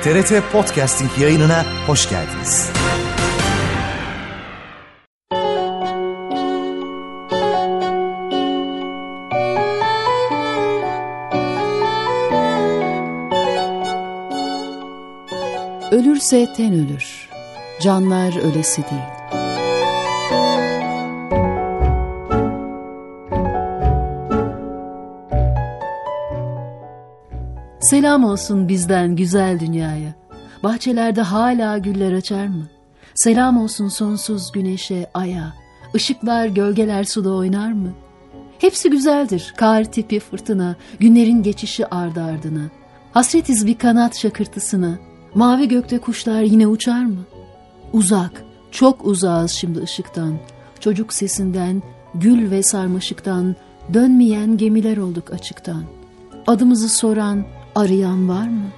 TRT Podcasting yayınına hoş geldiniz. Ölürse ten ölür, canlar ölesi değil. Selam olsun bizden güzel dünyaya. Bahçelerde hala güller açar mı? Selam olsun sonsuz güneşe, aya. Işıklar, gölgeler suda oynar mı? Hepsi güzeldir, kar tipi fırtına, günlerin geçişi ardı ardına. Hasretiz bir kanat şakırtısına. Mavi gökte kuşlar yine uçar mı? Uzak, çok uzağız şimdi ışıktan. Çocuk sesinden, gül ve sarmaşıktan, dönmeyen gemiler olduk açıktan. Adımızı soran, arayan var mı?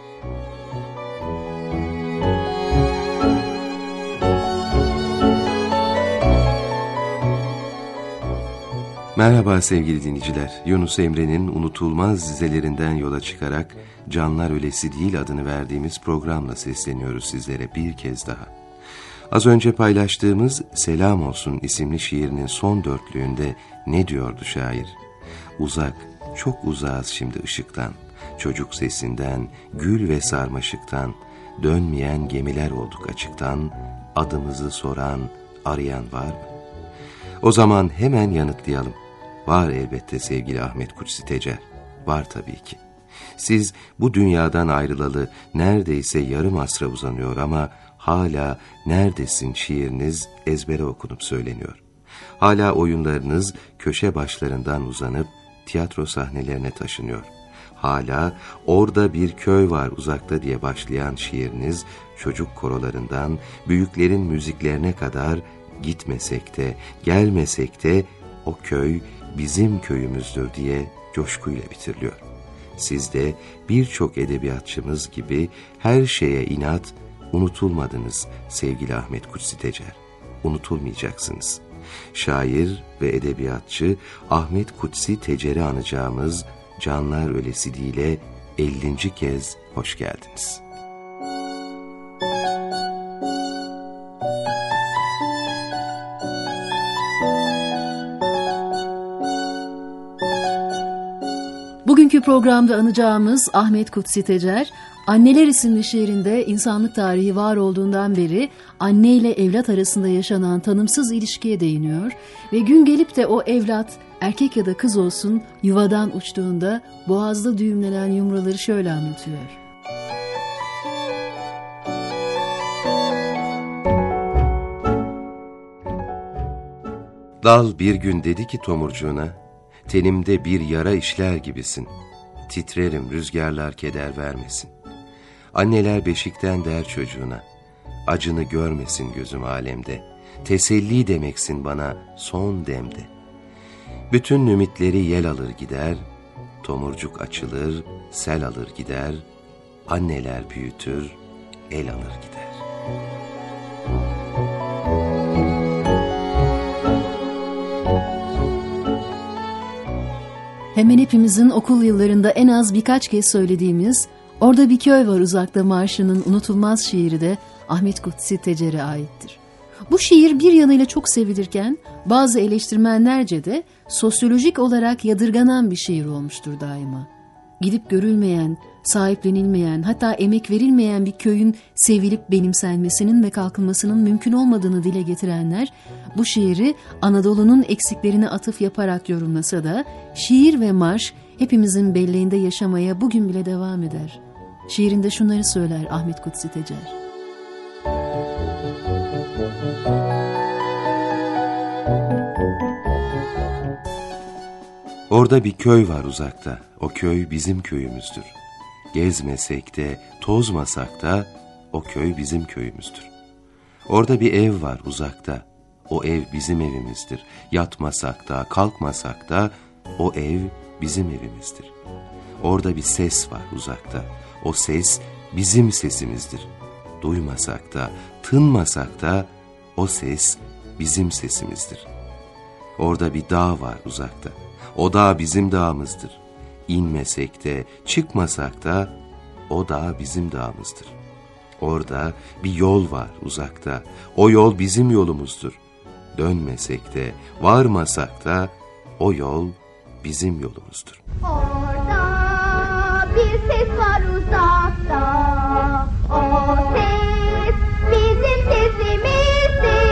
Merhaba sevgili dinleyiciler. Yunus Emre'nin unutulmaz dizelerinden yola çıkarak Canlar Ölesi Değil adını verdiğimiz programla sesleniyoruz sizlere bir kez daha. Az önce paylaştığımız Selam Olsun isimli şiirinin son dörtlüğünde ne diyordu şair? Uzak, çok uzağız şimdi ışıktan, çocuk sesinden, gül ve sarmaşıktan, dönmeyen gemiler olduk açıktan, adımızı soran, arayan var mı? O zaman hemen yanıtlayalım. Var elbette sevgili Ahmet Kutsi Tecer. Var tabii ki. Siz bu dünyadan ayrılalı neredeyse yarım asra uzanıyor ama hala neredesin şiiriniz ezbere okunup söyleniyor. Hala oyunlarınız köşe başlarından uzanıp tiyatro sahnelerine taşınıyor. Hala orada bir köy var uzakta diye başlayan şiiriniz çocuk korolarından büyüklerin müziklerine kadar gitmesek de gelmesek de o köy bizim köyümüzdür diye coşkuyla bitiriliyor. Siz de birçok edebiyatçımız gibi her şeye inat unutulmadınız sevgili Ahmet Kutsi Tecer. Unutulmayacaksınız. Şair ve edebiyatçı Ahmet Kutsi Tecer'i anacağımız Canlar Ölesi Değil'e 50. kez hoş geldiniz. Bugünkü programda anacağımız Ahmet Kutsi Tecer, Anneler isimli şiirinde insanlık tarihi var olduğundan beri anne ile evlat arasında yaşanan tanımsız ilişkiye değiniyor ve gün gelip de o evlat erkek ya da kız olsun yuvadan uçtuğunda boğazda düğümlenen yumruları şöyle anlatıyor. Dal bir gün dedi ki tomurcuğuna, tenimde bir yara işler gibisin. Titrerim rüzgarlar keder vermesin. Anneler beşikten der çocuğuna, acını görmesin gözüm alemde. Teselli demeksin bana son demde. Bütün ümitleri yel alır gider, tomurcuk açılır, sel alır gider. Anneler büyütür, el alır gider. Hemen hepimizin okul yıllarında en az birkaç kez söylediğimiz Orada Bir Köy Var Uzakta marşının unutulmaz şiiri de Ahmet Kutsi Tecer'e aittir. Bu şiir bir yanıyla çok sevilirken bazı eleştirmenlerce de sosyolojik olarak yadırganan bir şiir olmuştur daima. Gidip görülmeyen, sahiplenilmeyen, hatta emek verilmeyen bir köyün sevilip benimsenmesinin ve kalkınmasının mümkün olmadığını dile getirenler, bu şiiri Anadolu'nun eksiklerine atıf yaparak yorumlasa da, şiir ve marş hepimizin belleğinde yaşamaya bugün bile devam eder. Şiirinde şunları söyler Ahmet Kutsi Tecer. Orada bir köy var uzakta, o köy bizim köyümüzdür. Gezmesek de, tozmasak da, o köy bizim köyümüzdür. Orada bir ev var uzakta, o ev bizim evimizdir. Yatmasak da, kalkmasak da, o ev bizim evimizdir. Orada bir ses var uzakta, o ses bizim sesimizdir. Duymasak da, tınmasak da, o ses bizim sesimizdir. Orada bir dağ var uzakta, o dağ bizim dağımızdır. İnmesek de, çıkmasak da, o dağ bizim dağımızdır. Orada bir yol var uzakta, o yol bizim yolumuzdur. Dönmesek de, varmasak da, o yol bizim yolumuzdur. Orada bir ses var uzakta, o ses bizim sesimizdir.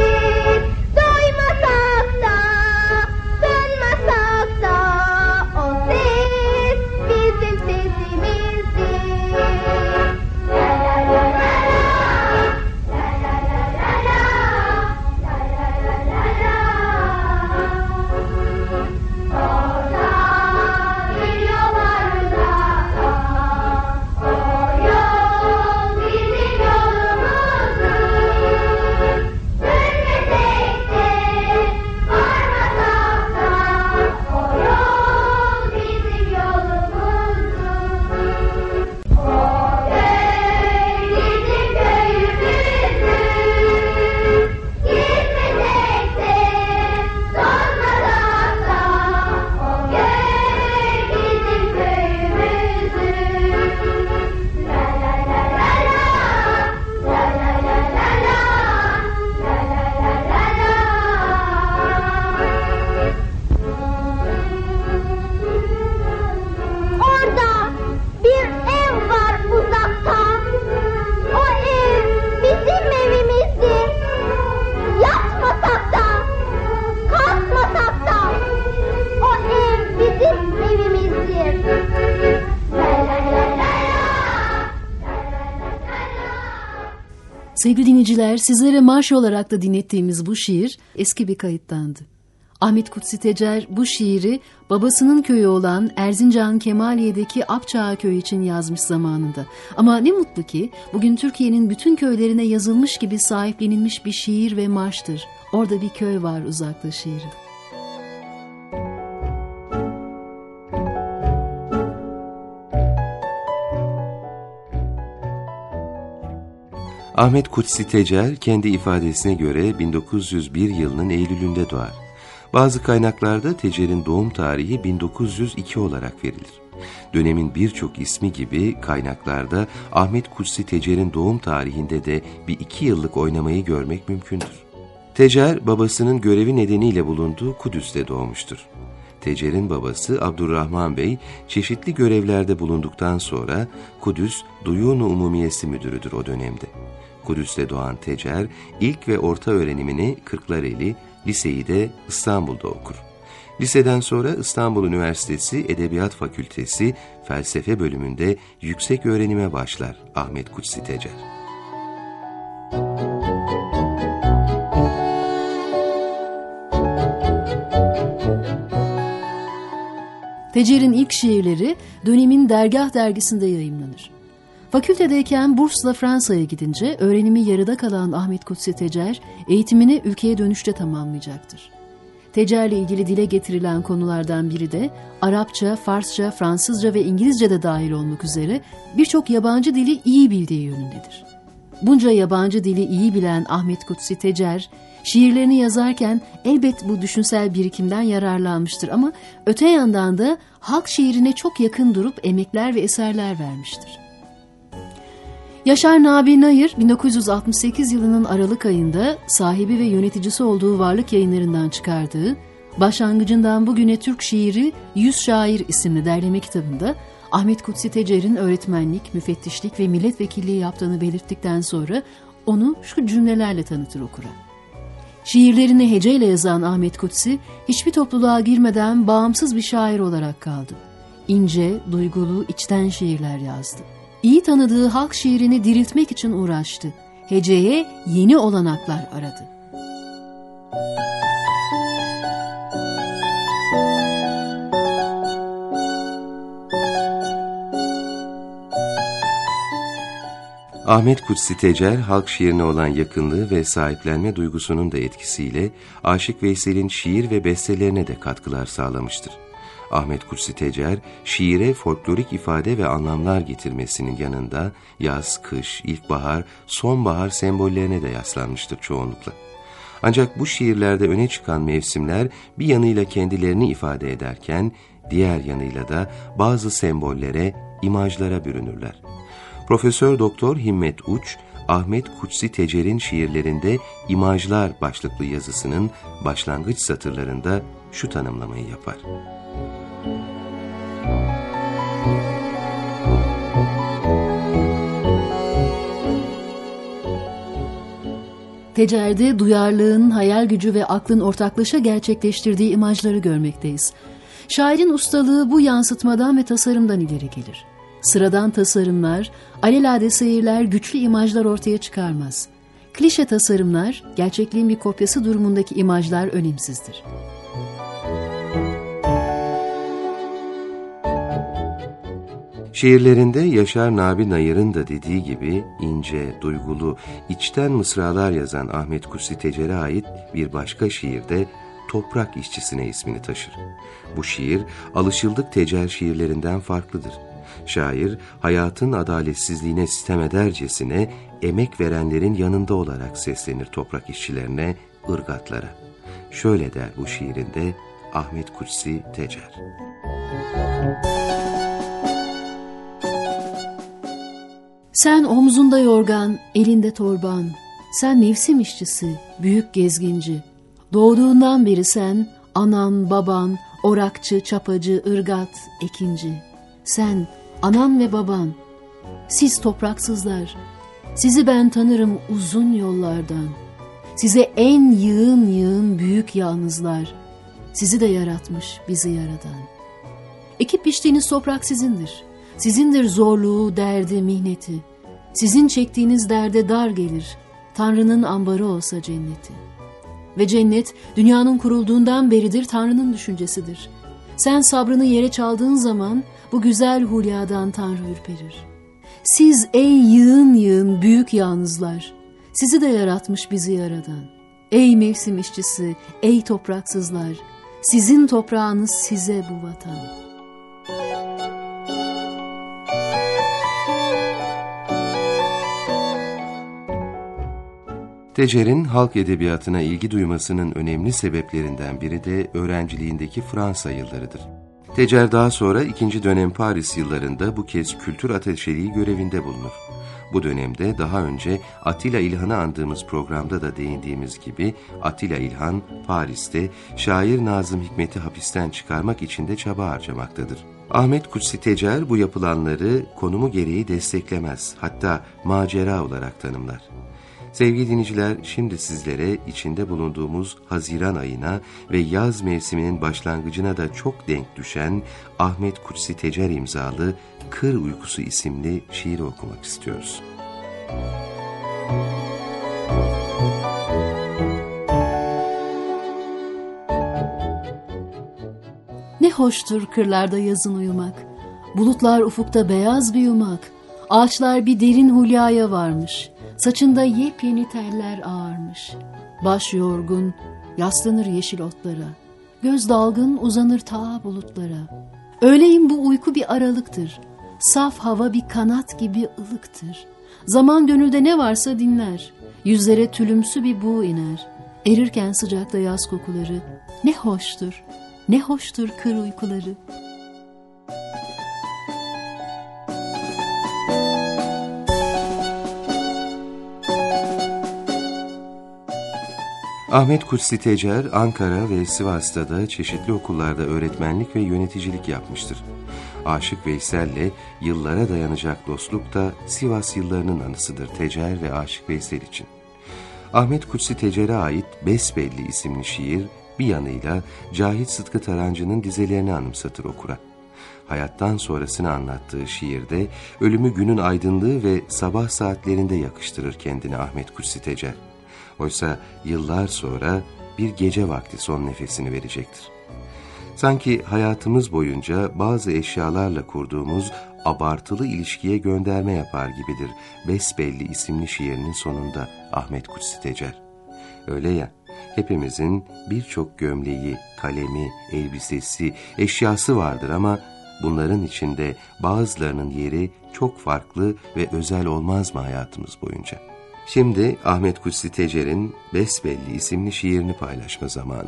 Duymasak da, dönmesek da, o ses bizim sesimizdir. La la la la la, la la la la la, la la la la la. Bir yol var uzakta, o yol bizim yolumuzdur. Dönmesek de, varmasak da, o yol bizim yolumuzdur. O köy bizim köyümüzdür. Gitmesek de, sormasak da, o köy bizim köyümüzdür. La la la la la, la la la la la, la la la la la. Orada bir ev var uzakta. O ev bizim evimizdir. Yatmasak da, kalkmasak da, o ev bizim evimizdir. La la la la la, la la la la la. Sevgili dinleyiciler, sizlere marş olarak da dinlettiğimiz bu şiir eski bir kayıttandı. Ahmet Kutsi Tecer bu şiiri babasının köyü olan Erzincan Kemaliye'deki Apçağı köyü için yazmış zamanında. Ama ne mutlu ki bugün Türkiye'nin bütün köylerine yazılmış gibi sahiplenilmiş bir şiir ve marştır. Orada bir köy var uzakta şiiri. Ahmet Kutsi Tecer kendi ifadesine göre 1901 yılının Eylül'ünde doğar. Bazı kaynaklarda Tecer'in doğum tarihi 1902 olarak verilir. Dönemin birçok ismi gibi kaynaklarda Ahmet Kutsi Tecer'in doğum tarihinde de bir 2 yıllık oynamayı görmek mümkündür. Tecer, babasının görevi nedeniyle bulunduğu Kudüs'te doğmuştur. Tecer'in babası Abdurrahman Bey, çeşitli görevlerde bulunduktan sonra Kudüs Duyun-u Umumiyesi müdürüdür o dönemde. Kudüs'te doğan Tecer, ilk ve orta öğrenimini Kırklareli, liseyi de İstanbul'da okur. Liseden sonra İstanbul Üniversitesi Edebiyat Fakültesi Felsefe bölümünde yüksek öğrenime başlar Ahmet Kutsi Tecer. Tecer'in ilk şiirleri dönemin Dergah dergisinde yayımlanır. Fakültedeyken bursla Fransa'ya gidince öğrenimi yarıda kalan Ahmet Kutsi Tecer eğitimini ülkeye dönüşte tamamlayacaktır. Tecer'le ilgili dile getirilen konulardan biri de Arapça, Farsça, Fransızca ve İngilizce de dahil olmak üzere birçok yabancı dili iyi bildiği yönündedir. Bunca yabancı dili iyi bilen Ahmet Kutsi Tecer, şiirlerini yazarken elbet bu düşünsel birikimden yararlanmıştır ama öte yandan da halk şiirine çok yakın durup emekler ve eserler vermiştir. Yaşar Nabi Nayır 1968 yılının Aralık ayında sahibi ve yöneticisi olduğu Varlık Yayınları'ndan çıkardığı Başlangıcından Bugüne Türk Şiiri 100 Şair isimli derleme kitabında Ahmet Kutsi Tecer'in öğretmenlik, müfettişlik ve milletvekilliği yaptığını belirttikten sonra onu şu cümlelerle tanıtır okura. Şiirlerini heceyle yazan Ahmet Kutsi hiçbir topluluğa girmeden bağımsız bir şair olarak kaldı. İnce, duygulu, içten şiirler yazdı. İyi tanıdığı halk şiirini diriltmek için uğraştı. Heceye yeni olanaklar aradı. Ahmet Kutsi Tecer, halk şiirine olan yakınlığı ve sahiplenme duygusunun da etkisiyle Aşık Veysel'in şiir ve bestelerine de katkılar sağlamıştır. Ahmet Kutsi Tecer, şiire folklorik ifade ve anlamlar getirmesinin yanında yaz, kış, ilkbahar, sonbahar sembollerine de yaslanmıştır çoğunlukla. Ancak bu şiirlerde öne çıkan mevsimler bir yanıyla kendilerini ifade ederken, diğer yanıyla da bazı sembollere imajlara bürünürler. Profesör Doktor Himmet Uç, Ahmet Kutsi Tecer'in şiirlerinde imajlar başlıklı yazısının başlangıç satırlarında şu tanımlamayı yapar. Tecer'de duyarlılığın, hayal gücü ve aklın ortaklaşa gerçekleştirdiği imajları görmekteyiz. Şairin ustalığı bu yansıtmadan ve tasarımdan ileri gelir. Sıradan tasarımlar, alelade seyirler, güçlü imajlar ortaya çıkarmaz. Klişe tasarımlar, gerçekliğin bir kopyası durumundaki imajlar önemsizdir. Şiirlerinde Yaşar Nabi Nayır'ın da dediği gibi ince, duygulu, içten mısralar yazan Ahmet Kutsi Tecer'e ait bir başka şiirde Toprak İşçisine ismini taşır. Bu şiir alışıldık Tecer şiirlerinden farklıdır. Şair hayatın adaletsizliğine sitem edercesine emek verenlerin yanında olarak seslenir toprak işçilerine, ırgatlara. Şöyle der bu şiirinde Ahmet Kutsi Tecer. Sen omzunda yorgan, elinde torban, sen mevsim işçisi, büyük gezginci. Doğduğundan beri sen, anan, baban, orakçı, çapacı, ırgat, ekinci. Sen, anan ve baban, siz topraksızlar, sizi ben tanırım uzun yollardan. Size en yığın yığın büyük yalnızlar, sizi de yaratmış bizi yaradan. Ekip biçtiğiniz toprak sizindir. Sizindir zorluğu, derdi, mihneti. Sizin çektiğiniz derde dar gelir. Tanrı'nın ambarı olsa cenneti. Ve cennet dünyanın kurulduğundan beridir Tanrı'nın düşüncesidir. Sen sabrını yere çaldığın zaman bu güzel hulyadan Tanrı ürperir. Siz ey yığın yığın büyük yalnızlar, sizi de yaratmış bizi yaradan. Ey mevsim işçisi, ey topraksızlar, sizin toprağınız size bu vatan. Tecer'in halk edebiyatına ilgi duymasının önemli sebeplerinden biri de öğrenciliğindeki Fransa yıllarıdır. Tecer daha sonra 2. dönem Paris yıllarında bu kez kültür ateşeliği görevinde bulunur. Bu dönemde daha önce Atilla İlhan'ı andığımız programda da değindiğimiz gibi Atilla İlhan Paris'te şair Nazım Hikmet'i hapisten çıkarmak için de çaba harcamaktadır. Ahmet Kutsi Tecer bu yapılanları konumu gereği desteklemez, hatta macera olarak tanımlar. Sevgili dinleyiciler, şimdi sizlere içinde bulunduğumuz Haziran ayına ve yaz mevsiminin başlangıcına da çok denk düşen Ahmet Kutsi Tecer imzalı Kır Uykusu isimli şiiri okumak istiyoruz. Ne hoştur kırlarda yazın uyumak. Bulutlar ufukta beyaz bir yumak. Ağaçlar bir derin hulyaya varmış. Saçında yepyeni teller ağarmış. Baş yorgun, yaslanır yeşil otlara. Göz dalgın uzanır ta bulutlara. Öğleyin bu uyku bir aralıktır. Saf hava bir kanat gibi ılıktır. Zaman gönülde ne varsa dinler. Yüzlere tülümsü bir buğu iner. Erirken sıcakta yaz kokuları. Ne hoştur, ne hoştur kır uykuları. Ahmet Kutsi Tecer, Ankara ve Sivas'ta da çeşitli okullarda öğretmenlik ve yöneticilik yapmıştır. Aşık Veysel'le yıllara dayanacak dostluk da Sivas yıllarının anısıdır Tecer ve Aşık Veysel için. Ahmet Kutsi Tecer'e ait Besbelli isimli şiir bir yanıyla Cahit Sıtkı Tarancı'nın dizelerini anımsatır okura. Hayattan sonrasını anlattığı şiirde ölümü günün aydınlığı ve sabah saatlerinde yakıştırır kendine Ahmet Kutsi Tecer. Oysa yıllar sonra bir gece vakti son nefesini verecektir. Sanki hayatımız boyunca bazı eşyalarla kurduğumuz abartılı ilişkiye gönderme yapar gibidir Besbelli isimli şiirinin sonunda Ahmet Kutsi Tecer. Öyle ya, hepimizin birçok gömleği, kalemi, elbisesi, eşyası vardır ama bunların içinde bazılarının yeri çok farklı ve özel olmaz mı hayatımız boyunca? Şimdi Ahmet Kutsi Tecer'in Besbelli isimli şiirini paylaşma zamanı.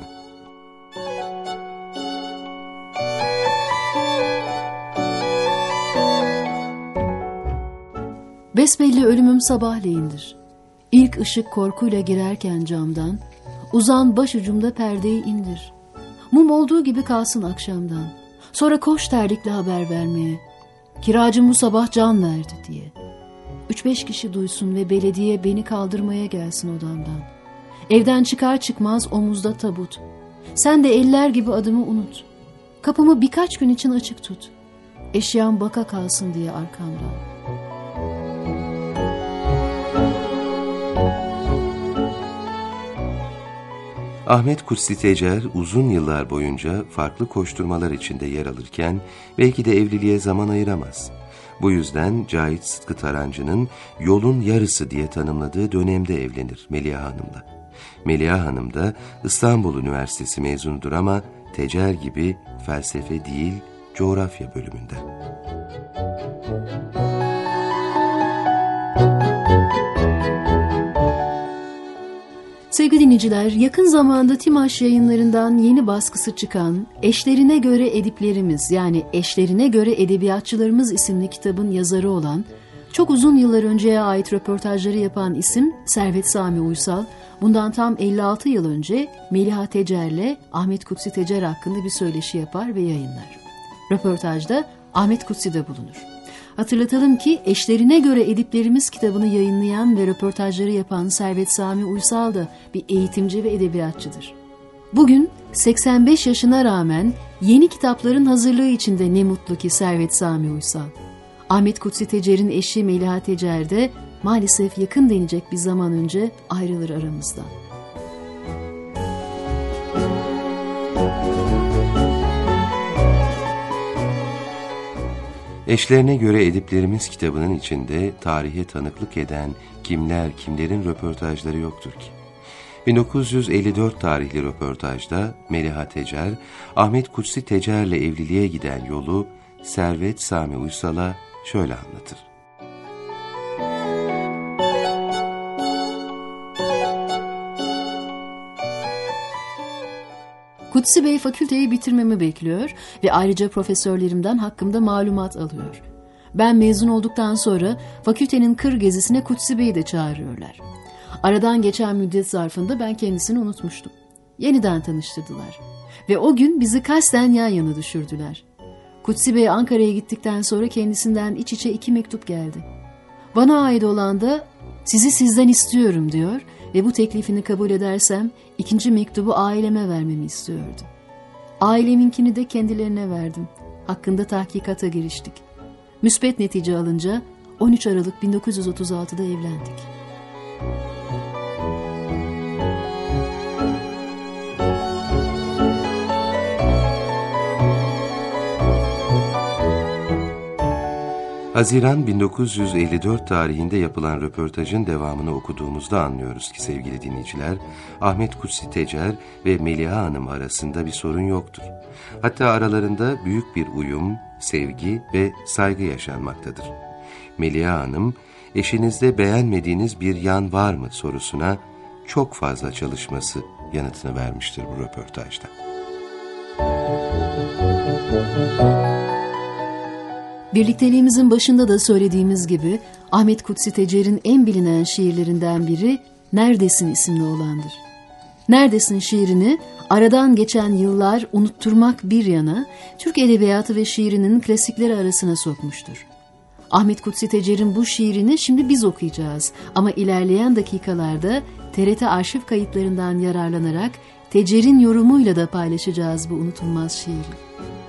Besbelli ölümüm sabahleyindir. İlk ışık korkuyla girerken camdan, uzan başucumda perdeyi indir. Mum olduğu gibi kalsın akşamdan. Sonra koş terlikle haber vermeye. Kiracım bu sabah can verdi diye. 3-5 kişi duysun ve belediye beni kaldırmaya gelsin odamdan. Evden çıkar çıkmaz omuzda tabut. Sen de eller gibi adımı unut. Kapımı birkaç gün için açık tut. Eşyam baka kalsın diye arkamdan. Ahmet Kutsi Tecer uzun yıllar boyunca farklı koşturmalar içinde yer alırken belki de evliliğe zaman ayıramaz. Bu yüzden Cahit Sıtkı Tarancı'nın yolun yarısı diye tanımladığı dönemde evlenir Meliha Hanım'la. Meliha Hanım da İstanbul Üniversitesi mezunudur ama Tecer gibi felsefe değil, coğrafya bölümünden. Sevgili dinleyiciler, yakın zamanda Timaş Yayınları'ndan yeni baskısı çıkan Eşlerine Göre Ediplerimiz, yani Eşlerine Göre Edebiyatçılarımız isimli kitabın yazarı olan, çok uzun yıllar önceye ait röportajları yapan isim Servet Sami Uysal, bundan tam 56 yıl önce Meliha Tecer'le Ahmet Kutsi Tecer hakkında bir söyleşi yapar ve yayınlar. Röportajda Ahmet Kutsi de bulunur. Hatırlatalım ki Eşlerine Göre Ediplerimiz kitabını yayınlayan ve röportajları yapan Servet Sami Uysal da bir eğitimci ve edebiyatçıdır. Bugün 85 yaşına rağmen yeni kitapların hazırlığı içinde ne mutlu ki Servet Sami Uysal. Ahmet Kutsi Tecer'in eşi Meliha Tecer de maalesef yakın denecek bir zaman önce ayrılır aramızdan. Eşlerine Göre Ediplerimiz kitabının içinde tarihe tanıklık eden kimler kimlerin röportajları yoktur ki. 1954 tarihli röportajda Meliha Tecer, Ahmet Kutsi Tecer'le evliliğe giden yolu Servet Sami Uysal'a şöyle anlatır. Kutsi Bey fakülteyi bitirmemi bekliyor ve ayrıca profesörlerimden hakkımda malumat alıyor. Ben mezun olduktan sonra fakültenin kır gezisine Kutsi Bey'i de çağırıyorlar. Aradan geçen müddet zarfında ben kendisini unutmuştum. Yeniden tanıştırdılar ve o gün bizi kasten yan yana düşürdüler. Kutsi Bey Ankara'ya gittikten sonra kendisinden iç içe 2 mektup geldi. Bana ait olan da sizi sizden istiyorum diyor ve bu teklifini kabul edersem 2. mektubu aileme vermemi istiyordu. Aileminkini de kendilerine verdim. Hakkında tahkikata giriştik. Müspet netice alınca 13 Aralık 1936'da evlendik. Haziran 1954 tarihinde yapılan röportajın devamını okuduğumuzda anlıyoruz ki sevgili dinleyiciler, Ahmet Kutsi Tecer ve Meliha Hanım arasında bir sorun yoktur. Hatta aralarında büyük bir uyum, sevgi ve saygı yaşanmaktadır. Meliha Hanım, eşinizde beğenmediğiniz bir yan var mı sorusuna çok fazla çalışması yanıtını vermiştir bu röportajda. Birlikteliğimizin başında da söylediğimiz gibi Ahmet Kutsi Tecer'in en bilinen şiirlerinden biri Neredesin isimli olandır. Neredesin şiirini aradan geçen yıllar unutturmak bir yana Türk edebiyatı ve şiirinin klasikleri arasına sokmuştur. Ahmet Kutsi Tecer'in bu şiirini şimdi biz okuyacağız ama ilerleyen dakikalarda TRT arşiv kayıtlarından yararlanarak Tecer'in yorumuyla da paylaşacağız bu unutulmaz şiiri.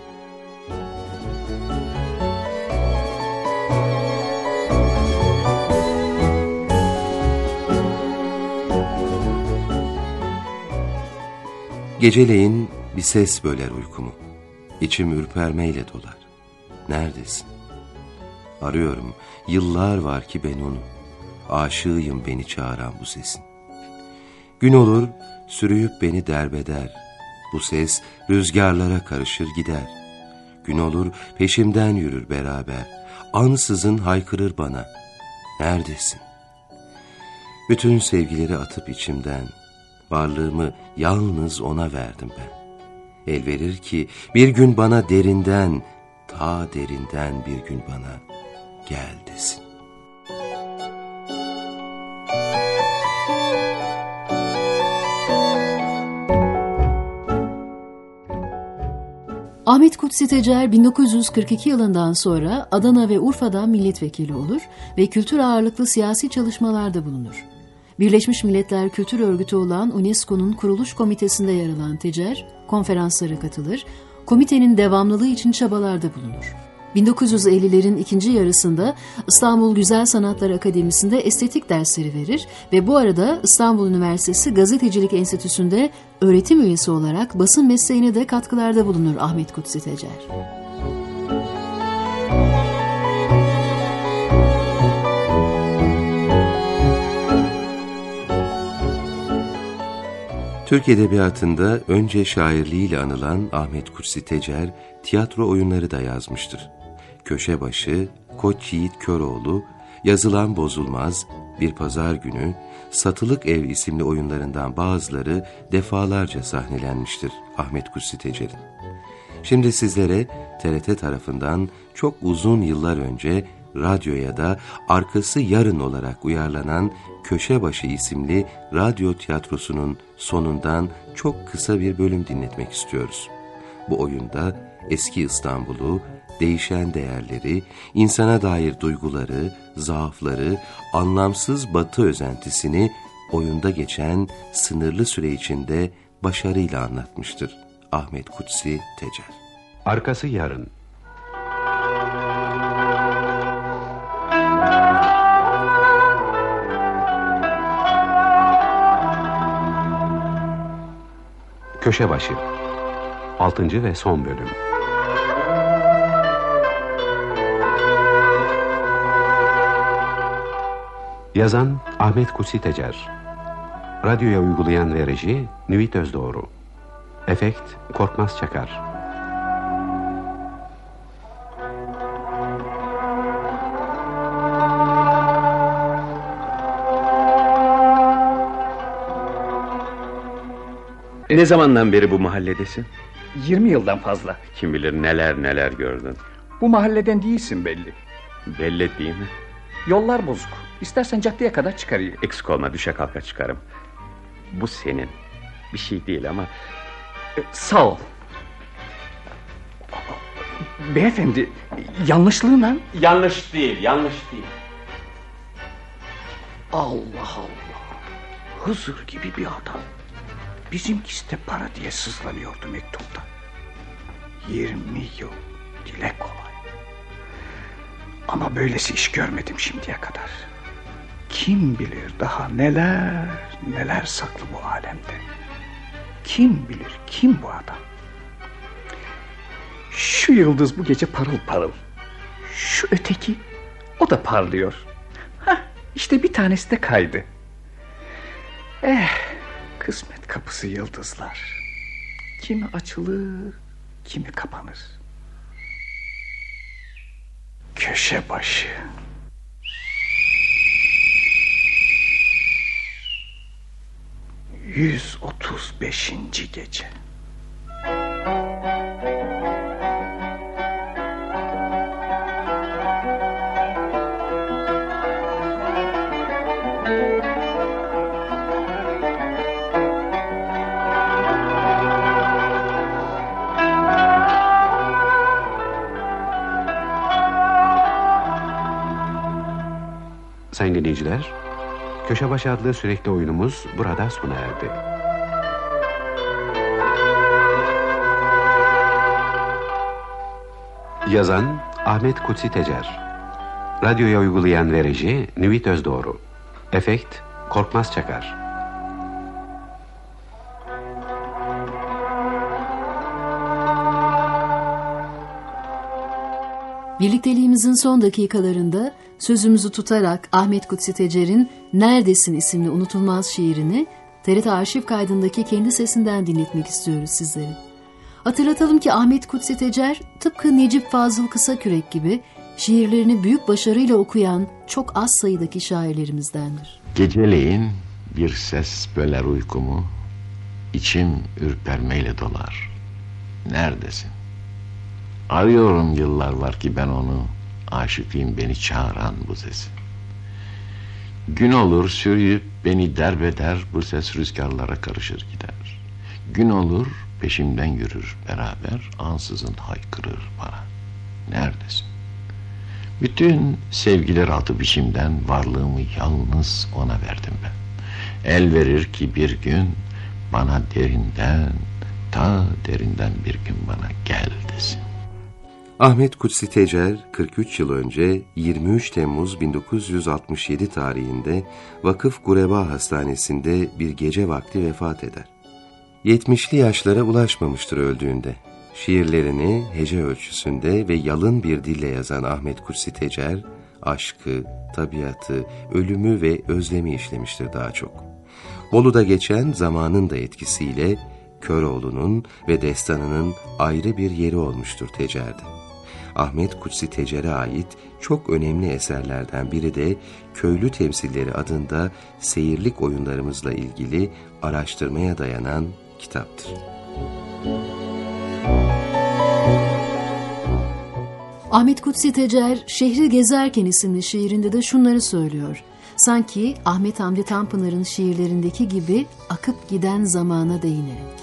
Geceleyin bir ses böler uykumu. İçim ürpermeyle dolar. Neredesin? Arıyorum, yıllar var ki ben onu. Aşığıyım beni çağıran bu sesin. Gün olur, sürüyüp beni derbeder. Bu ses rüzgarlara karışır gider. Gün olur, peşimden yürür beraber. Ansızın haykırır bana. Neredesin? Bütün sevgileri atıp içimden, varlığımı yalnız ona verdim ben. El verir ki bir gün bana derinden, ta derinden bir gün bana gel desin. Ahmet Kutsi Tecer 1942 yılından sonra Adana ve Urfa'dan milletvekili olur ve kültür ağırlıklı siyasi çalışmalarda bulunur. Birleşmiş Milletler Kültür Örgütü olan UNESCO'nun kuruluş komitesinde yer alan Tecer, konferanslara katılır, komitenin devamlılığı için çabalarda bulunur. 1950'lerin ikinci yarısında İstanbul Güzel Sanatlar Akademisi'nde estetik dersleri verir ve bu arada İstanbul Üniversitesi Gazetecilik Enstitüsü'nde öğretim üyesi olarak basın mesleğine de katkılarda bulunur Ahmet Kutsi Tecer. Türk Edebiyatı'nda önce şairliğiyle anılan Ahmet Kutsi Tecer, tiyatro oyunları da yazmıştır. Köşebaşı, Koç Yiğit Köroğlu, Yazılan Bozulmaz, Bir Pazar Günü, Satılık Ev isimli oyunlarından bazıları defalarca sahnelenmiştir Ahmet Kutsi Tecer'in. Şimdi sizlere TRT tarafından çok uzun yıllar önce radyoya da Arkası Yarın olarak uyarlanan Köşebaşı isimli radyo tiyatrosunun sonundan çok kısa bir bölüm dinletmek istiyoruz. Bu oyunda eski İstanbul'u, değişen değerleri, insana dair duyguları, zaafları, anlamsız batı özentisini oyunda geçen sınırlı süre içinde başarıyla anlatmıştır Ahmet Kutsi Tecer. Arkası Yarın. Köşebaşı 6. ve son bölüm. Yazan Ahmet Kutsi Tecer. Radyoya uygulayan ve reji Nüvit Özdoğru. Efekt Korkmaz Çakar. Ne zamandan beri bu mahalledesin? 20 yıldan fazla. Kim bilir neler neler gördün. Bu mahalleden değilsin belli. Belli değil mi? Yollar bozuk. İstersen caddeye kadar çıkarayım. Eksik olma, düşe kalka çıkarım. Bu senin. Bir şey değil ama... Sağ ol. Beyefendi, yanlışlığına... Yanlış değil, yanlış değil. Allah Allah. Hızır gibi bir adam. Bizimkisi de para diye sızlanıyordu mektupta. 20 yıl dile kolay. Ama böylesi iş görmedim şimdiye kadar. Kim bilir daha neler neler saklı bu alemde. Kim bilir kim bu adam. Şu yıldız bu gece parıl parıl. Şu öteki, o da parlıyor. İşte bir tanesi de kaydı. Kısmet kapısı yıldızlar. Kimi açılır, kimi kapanır. Köşebaşı. ...135. gece. Sayın dinleyiciler, Köşebaşı adlı sürekli oyunumuz burada sona erdi. Yazan Ahmet Kutsi Tecer. Radyoya uygulayan ve reji Nüvit Özdoğru. Efekt Korkmaz Çakar. Birlikteliğimizin son dakikalarında sözümüzü tutarak Ahmet Kutsi Tecer'in Neredesin isimli unutulmaz şiirini TRT arşiv kaydındaki kendi sesinden dinletmek istiyoruz sizlere. Hatırlatalım ki Ahmet Kutsi Tecer tıpkı Necip Fazıl Kısakürek gibi şiirlerini büyük başarıyla okuyan çok az sayıdaki şairlerimizdendir. Geceleyin bir ses böler uykumu, içim ürpermeyle dolar. Neredesin? Arıyorum, yıllar var ki ben onu, aşıkıyım beni çağıran bu sesi. Gün olur sürüyüp beni derbeder, bu ses rüzgarlara karışır gider. Gün olur peşimden yürür beraber, ansızın haykırır bana. Neredesin? Bütün sevgiler atıp içimden varlığımı yalnız ona verdim ben. El verir ki bir gün bana derinden, ta derinden bir gün bana gel desin. Ahmet Kutsi Tecer 43 yıl önce 23 Temmuz 1967 tarihinde Vakıf Gureba Hastanesi'nde bir gece vakti vefat eder. 70'li yaşlara ulaşmamıştır öldüğünde. Şiirlerini hece ölçüsünde ve yalın bir dille yazan Ahmet Kutsi Tecer, aşkı, tabiatı, ölümü ve özlemi işlemiştir daha çok. Bolu'da geçen zamanın da etkisiyle Köroğlu'nun ve destanının ayrı bir yeri olmuştur Tecer'de. Ahmet Kutsi Tecer'e ait çok önemli eserlerden biri de Köylü Temsilleri adında seyirlik oyunlarımızla ilgili araştırmaya dayanan kitaptır. Ahmet Kutsi Tecer, Şehri Gezerken isimli şiirinde de şunları söylüyor. Sanki Ahmet Hamdi Tanpınar'ın şiirlerindeki gibi akıp giden zamana değinerek.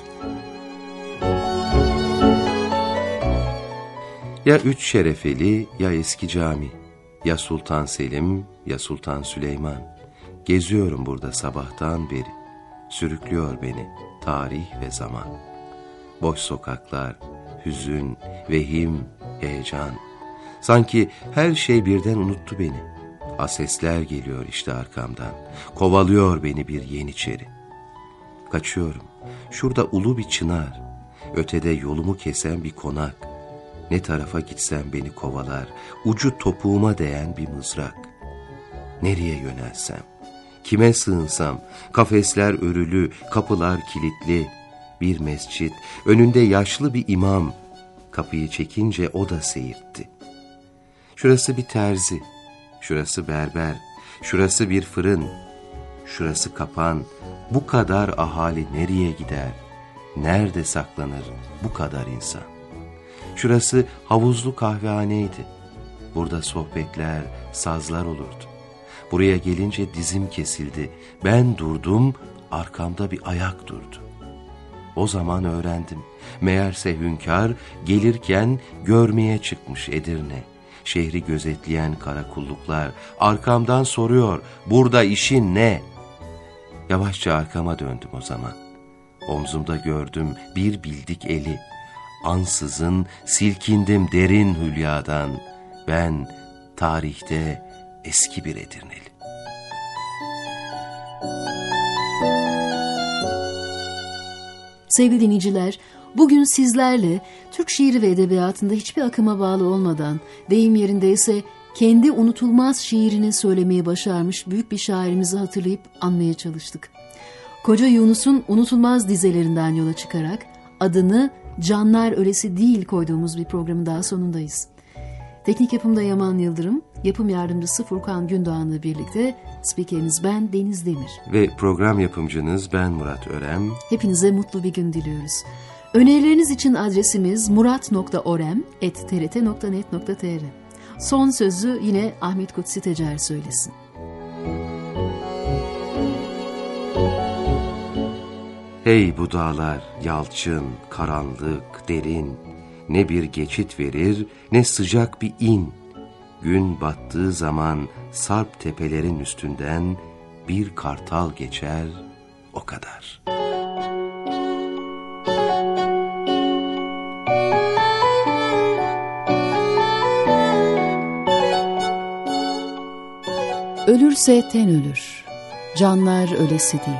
Ya Üç Şerefeli, ya Eski Cami, ya Sultan Selim, ya Sultan Süleyman. Geziyorum burada sabahtan beri, sürüklüyor beni tarih ve zaman. Boş sokaklar, hüzün, vehim, heyecan. Sanki her şey birden unuttu beni. Sesler geliyor işte arkamdan, kovalıyor beni bir yeniçeri. Kaçıyorum, şurada ulu bir çınar, ötede yolumu kesen bir konak. Ne tarafa gitsem beni kovalar, ucu topuğuma değen bir mızrak. Nereye yönelsem, kime sığınsam, kafesler örülü, kapılar kilitli. Bir mescit, önünde yaşlı bir imam, kapıyı çekince o da seyirtti. Şurası bir terzi, şurası berber, şurası bir fırın, şurası kapan. Bu kadar ahali nereye gider, nerede saklanır bu kadar insan? Şurası havuzlu kahvehaneydi. Burada sohbetler, sazlar olurdu. Buraya gelince dizim kesildi. Ben durdum, arkamda bir ayak durdu. O zaman öğrendim. Meğerse hünkâr gelirken görmeye çıkmış Edirne. Şehri gözetleyen karakulluklar arkamdan soruyor, burada işin ne? Yavaşça arkama döndüm o zaman. Omzumda gördüm bir bildik eli. Ansızın silkindim derin hülyadan. Ben tarihte eski bir Edirneli. Sevgili dinleyiciler, bugün sizlerle Türk şiiri ve edebiyatında hiçbir akıma bağlı olmadan, deyim yerindeyse kendi unutulmaz şiirini söylemeyi başarmış büyük bir şairimizi hatırlayıp anmaya çalıştık. Koca Yunus'un unutulmaz dizelerinden yola çıkarak adını Canlar Ölesi Değil koyduğumuz bir programın daha sonundayız. Teknik yapımda Yaman Yıldırım, yapım yardımcısı Furkan Gündoğan'la birlikte spikeriniz ben Deniz Demir. Ve program yapımcınız ben Murat Örem. Hepinize mutlu bir gün diliyoruz. Önerileriniz için adresimiz murat.orem@trt.net.tr. Son sözü yine Ahmet Kutsi Tecer söylesin. Hey bu dağlar, yalçın, karanlık, derin, ne bir geçit verir, ne sıcak bir in. Gün battığı zaman sarp tepelerin üstünden bir kartal geçer, o kadar. Ölürse ten ölür, canlar ölesi değil.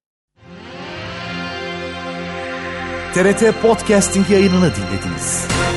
TRT Podcasting yayınını dinlediniz.